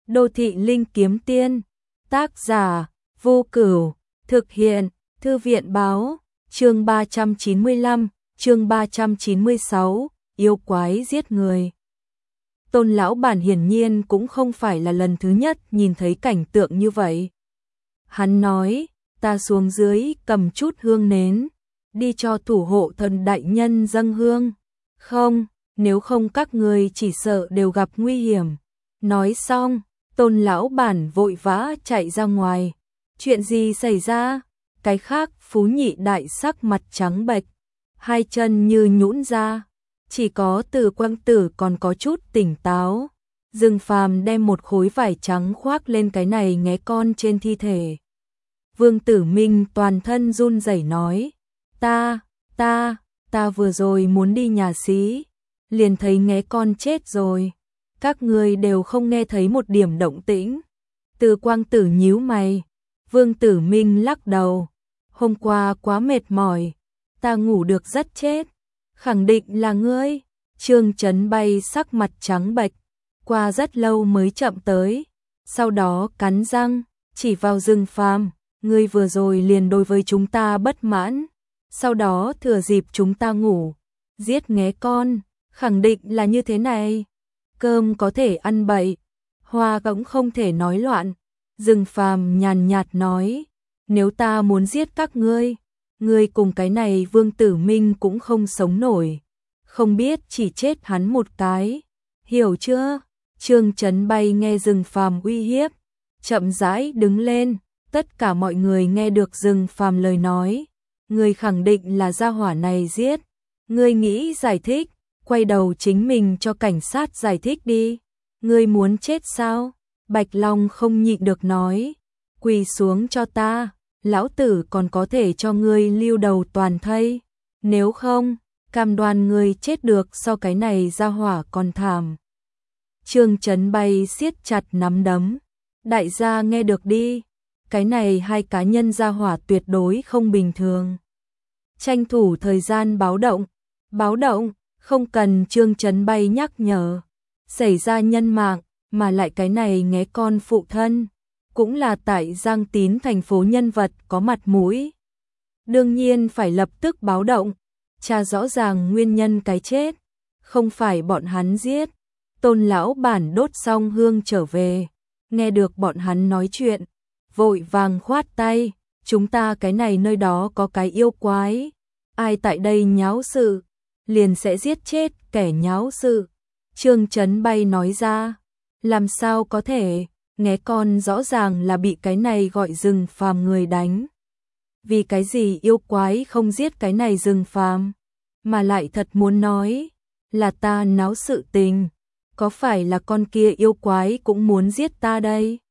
Đô thị linh kiếm tiên, tác giả, Vô Cửu, thực hiện, Thư viện báo, chương 395, chương 396, yêu quái giết người. Tôn lão bản hiển nhiên cũng không phải là lần thứ nhất nhìn thấy cảnh tượng như vậy. Hắn nói, ta xuống dưới cầm chút hương nến, đi cho thủ hộ thần đại nhân dâng hương. Không, nếu không các người chỉ sợ đều gặp nguy hiểm. Nói xong, Tôn lão bản vội vã chạy ra ngoài. Chuyện gì xảy ra? Cái khác Phú Nhị đại sắc mặt trắng bệch, hai chân như nhũn ra. Chỉ có Từ Quang Tử còn có chút tỉnh táo. Dương Phàm đem một khối vải trắng khoác lên cái này nghé con trên thi thể. Vương Tử Minh toàn thân run rẩy nói, ta vừa rồi muốn đi nhà xí, liền thấy nghé con chết rồi. Các người đều không nghe thấy một điểm động tĩnh. Từ Quang Tử nhíu mày. Vương Tử Minh lắc đầu. Hôm qua quá mệt mỏi, ta ngủ được rất chết. Khẳng định là ngươi. Trương Chấn Bay sắc mặt trắng bệch, qua rất lâu mới chậm tới. Sau đó cắn răng, chỉ vào Dương Phàm, ngươi vừa rồi liền đối với chúng ta bất mãn. Sau đó thừa dịp chúng ta ngủ, giết nghé con, khẳng định là như thế này. Cơm có thể ăn bậy, hoa cũng không thể nói loạn. Dương Phàm nhàn nhạt nói, nếu ta muốn giết các ngươi cùng cái này Vương Tử Minh cũng không sống nổi. Không biết chỉ chết hắn một cái, hiểu chưa? Trương Chấn Bay nghe Dương Phàm uy hiếp, chậm rãi đứng lên. Tất cả mọi người nghe được Dương Phàm lời nói, ngươi khẳng định là gia hỏa này giết. Ngươi nghĩ giải thích, quay đầu chính mình cho cảnh sát giải thích đi. Ngươi muốn chết sao? Bạch Long không nhịn được nói, quỳ xuống cho ta, lão tử còn có thể cho ngươi lưu đầu toàn thây. Nếu không, cam đoan ngươi chết được so cái này gia hỏa còn thảm. Trương Chấn Bay siết chặt nắm đấm. Đại gia nghe được đi, cái này hai cá nhân gia hỏa tuyệt đối không bình thường. Tranh thủ thời gian báo động, không cần Trương Chấn Bay nhắc nhở. Xảy ra nhân mạng, mà lại cái này nghé con phụ thân, cũng là tại Giang Tín thành phố nhân vật có mặt mũi. Đương nhiên phải lập tức báo động, tra rõ ràng nguyên nhân cái chết, không phải bọn hắn giết. Tôn lão bản đốt xong hương trở về, nghe được bọn hắn nói chuyện, vội vàng khoát tay, chúng ta cái này nơi đó có cái yêu quái, ai tại đây nháo sự, liền sẽ giết chết kẻ nháo sự. Trương Chấn Bay nói ra, làm sao có thể, nghé con rõ ràng là bị cái này gọi Dương Phàm người đánh. Vì cái gì yêu quái không giết cái này Dương Phàm, mà lại thật muốn nói, là ta náo sự tình, có phải là con kia yêu quái cũng muốn giết ta đây?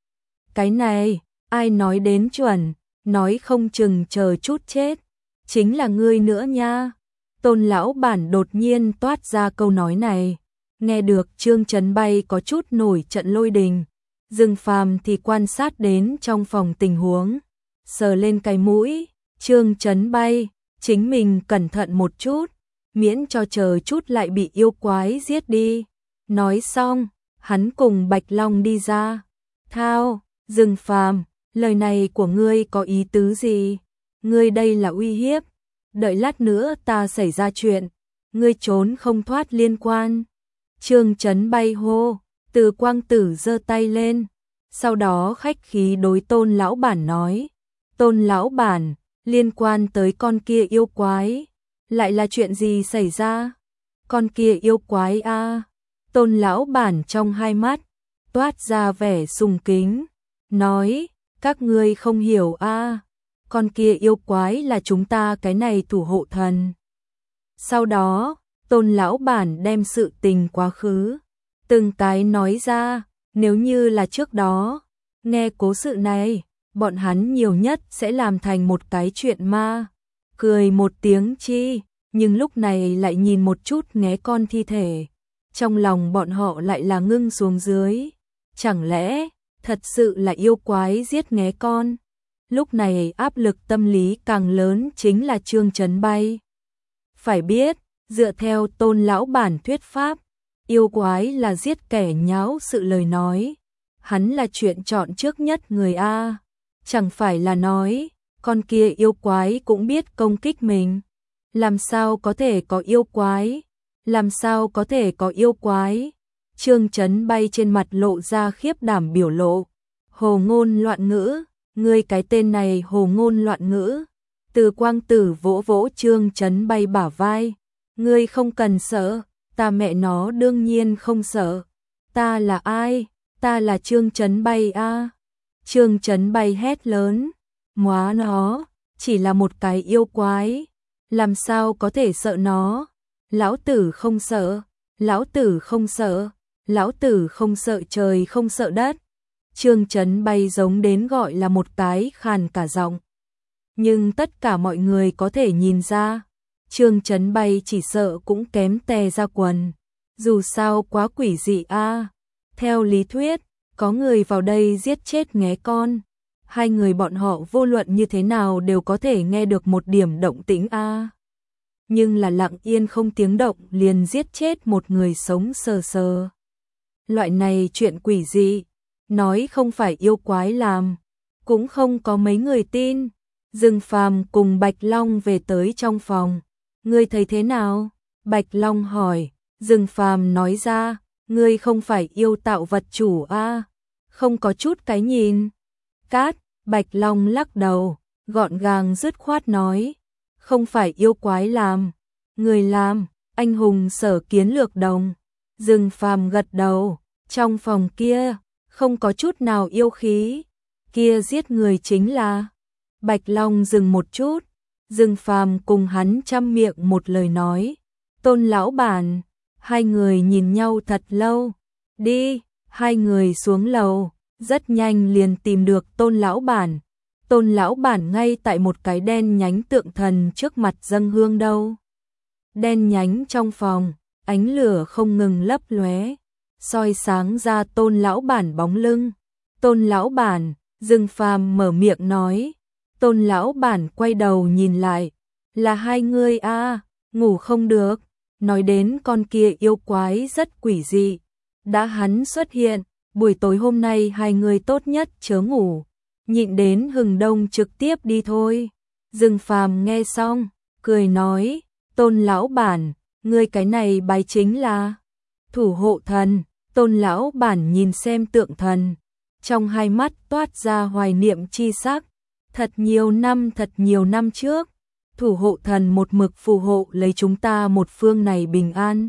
Cái này, ai nói đến chuẩn, nói không chừng chờ chút chết, chính là ngươi nữa nha. Tôn lão bản đột nhiên toát ra câu nói này, nghe được Trương Chấn Bay có chút nổi trận lôi đình. Dương Phàm thì quan sát đến trong phòng tình huống, sờ lên cái mũi, Trương Chấn Bay, chính mình cẩn thận một chút, miễn cho chờ chút lại bị yêu quái giết đi. Nói xong, hắn cùng Bạch Long đi ra. Thao, Dương Phàm, lời này của ngươi có ý tứ gì? Ngươi đây là uy hiếp, đợi lát nữa ta xảy ra chuyện, ngươi trốn không thoát liên quan. Trương Chấn Bay hô. Từ Quang Tử giơ tay lên, sau đó khách khí đối Tôn lão bản nói, Tôn lão bản, liên quan tới con kia yêu quái, lại là chuyện gì xảy ra? Con kia yêu quái a? Tôn lão bản trong hai mắt toát ra vẻ sùng kính, nói, các ngươi không hiểu a, con kia yêu quái là chúng ta cái này thủ hộ thần. Sau đó, Tôn lão bản đem sự tình quá khứ từng cái nói ra. Nếu như là trước đó, nghe cố sự này, bọn hắn nhiều nhất sẽ làm thành một cái chuyện ma, cười một tiếng chi, nhưng lúc này lại nhìn một chút nghé con thi thể, trong lòng bọn họ lại là ngưng xuống dưới. Chẳng lẽ thật sự là yêu quái giết nghé con? Lúc này áp lực tâm lý càng lớn chính là Trương Chấn Bay. Phải biết, dựa theo Tôn lão bản thuyết pháp, yêu quái là giết kẻ nháo sự lời nói, hắn là chuyện chọn trước nhất người a. Chẳng phải là nói, con kia yêu quái cũng biết công kích mình. Làm sao có thể có yêu quái? Làm sao có thể có yêu quái? Trương Chấn Bay trên mặt lộ ra khiếp đảm biểu lộ. Hồ ngôn loạn ngữ, ngươi cái tên này hồ ngôn loạn ngữ. Từ Quang Tử vỗ vỗ Trương Chấn Bay bả vai. Ngươi không cần sợ, ta mẹ nó đương nhiên không sợ. Ta là ai? Ta là Trương Chấn Bay a. Trương Chấn Bay hét lớn. Móa nó, chỉ là một cái yêu quái. Làm sao có thể sợ nó? Lão tử không sợ, lão tử không sợ, lão tử không sợ trời không sợ đất. Trương Chấn Bay giống đến gọi là một cái khàn cả giọng. Nhưng tất cả mọi người có thể nhìn ra, Trương Chấn Bay chỉ sợ cũng kém tè ra quần. Dù sao quá quỷ dị a. Theo lý thuyết, có người vào đây giết chết nghé con. Hai người bọn họ vô luận như thế nào đều có thể nghe được một điểm động tĩnh a. Nhưng là lặng yên không tiếng động liền giết chết một người sống sờ sờ. Loại này chuyện quỷ dị, nói không phải yêu quái làm, cũng không có mấy người tin. Dương Phàm cùng Bạch Long về tới trong phòng. Ngươi thấy thế nào? Bạch Long hỏi. Dương Phàm nói ra, ngươi không phải yêu tạo vật chủ a? Không có chút cái nhìn. Cát, Bạch Long lắc đầu, gọn gàng dứt khoát nói, không phải yêu quái làm, người làm, anh hùng Sở Kiến Lược Đồng. Dương Phàm gật đầu, trong phòng kia không có chút nào yêu khí, kia giết người chính là. Bạch Long dừng một chút, Dương Phàm cùng hắn chăm miệng một lời nói, Tôn lão bản. Hai người nhìn nhau thật lâu. Đi, hai người xuống lầu, rất nhanh liền tìm được Tôn lão bản. Tôn lão bản ngay tại một cái đen nhánh tượng thần trước mặt dâng hương đâu. Đen nhánh trong phòng, ánh lửa không ngừng lấp lóe, soi sáng ra Tôn lão bản bóng lưng. Tôn lão bản, Dương Phàm mở miệng nói. Tôn lão bản quay đầu nhìn lại, là hai người a, ngủ không được. Nói đến con kia yêu quái rất quỷ dị. Đã hắn xuất hiện, buổi tối hôm nay hai người tốt nhất chớ ngủ. Nhịn đến hừng đông trực tiếp đi thôi. Dương Phàm nghe xong, cười nói, Tôn lão bản, ngươi cái này bài chính là thủ hộ thần. Tôn lão bản nhìn xem tượng thần, trong hai mắt toát ra hoài niệm chi sắc. Thật nhiều năm trước, thủ hộ thần một mực phù hộ lấy chúng ta một phương này bình an.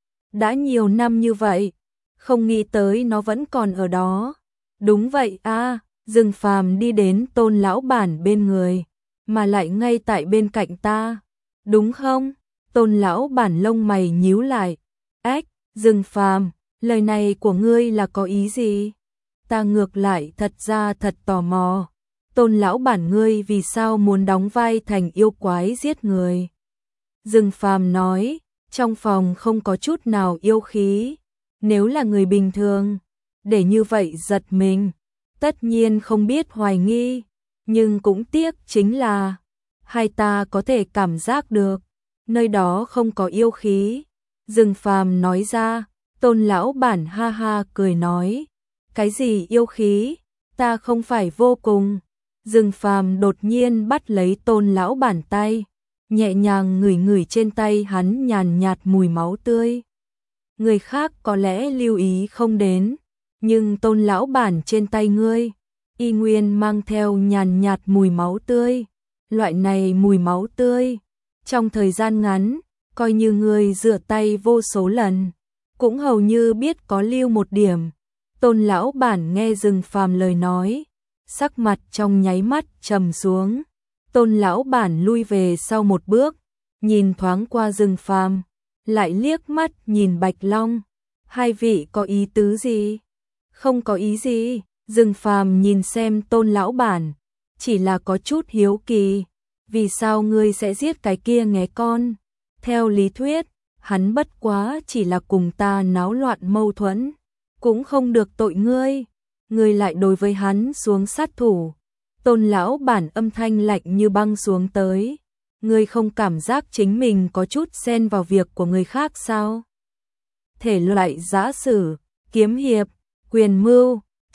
Đã nhiều năm như vậy, không nghĩ tới nó vẫn còn ở đó. Đúng vậy a. Dương Phàm đi đến Tôn lão bản bên người, mà lại ngay tại bên cạnh ta. Đúng không? Tôn lão bản lông mày nhíu lại. Ách, Dương Phàm, lời này của ngươi là có ý gì? Ta ngược lại thật ra thật tò mò. Tôn lão bản ngươi vì sao muốn đóng vai thành yêu quái giết người? Dương Phàm nói, trong phòng không có chút nào yêu khí. Nếu là người bình thường, để như vậy giật mình, tất nhiên không biết hoài nghi. Nhưng cũng tiếc chính là, hai ta có thể cảm giác được, nơi đó không có yêu khí. Dương Phàm nói ra. Tôn lão bản ha ha cười nói, cái gì yêu khí, ta không phải vô cùng. Dương Phàm đột nhiên bắt lấy Tôn lão bản tay, nhẹ nhàng ngửi ngửi trên tay hắn nhàn nhạt mùi máu tươi. Người khác có lẽ lưu ý không đến, nhưng Tôn lão bản trên tay ngươi, y nguyên mang theo nhàn nhạt mùi máu tươi. Loại này mùi máu tươi, trong thời gian ngắn, coi như ngươi rửa tay vô số lần, cũng hầu như biết có lưu một điểm. Tôn lão bản nghe Dương Phàm lời nói, sắc mặt trong nháy mắt trầm xuống. Tôn lão bản lui về sau một bước, nhìn thoáng qua Dương Phàm, lại liếc mắt nhìn Bạch Long. Hai vị có ý tứ gì? Không có ý gì. Dương Phàm nhìn xem Tôn lão bản, chỉ là có chút hiếu kỳ, vì sao ngươi sẽ giết cái kia nghé con? Theo lý thuyết, hắn bất quá chỉ là cùng ta náo loạn mâu thuẫn, cũng không được tội ngươi. Ngươi lại đối với hắn xuống sát thủ. Tôn lão bản âm thanh lạnh như băng xuống tới. Ngươi không cảm giác chính mình có chút xen vào việc của người khác sao? Thể loại giã sử, kiếm hiệp, quyền mưu,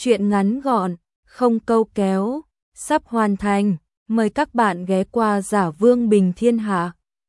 Chuyện ngắn gọn, không câu kéo, sắp hoàn thành. Mời các bạn ghé qua Giả Vương Bình Thiên Hạ.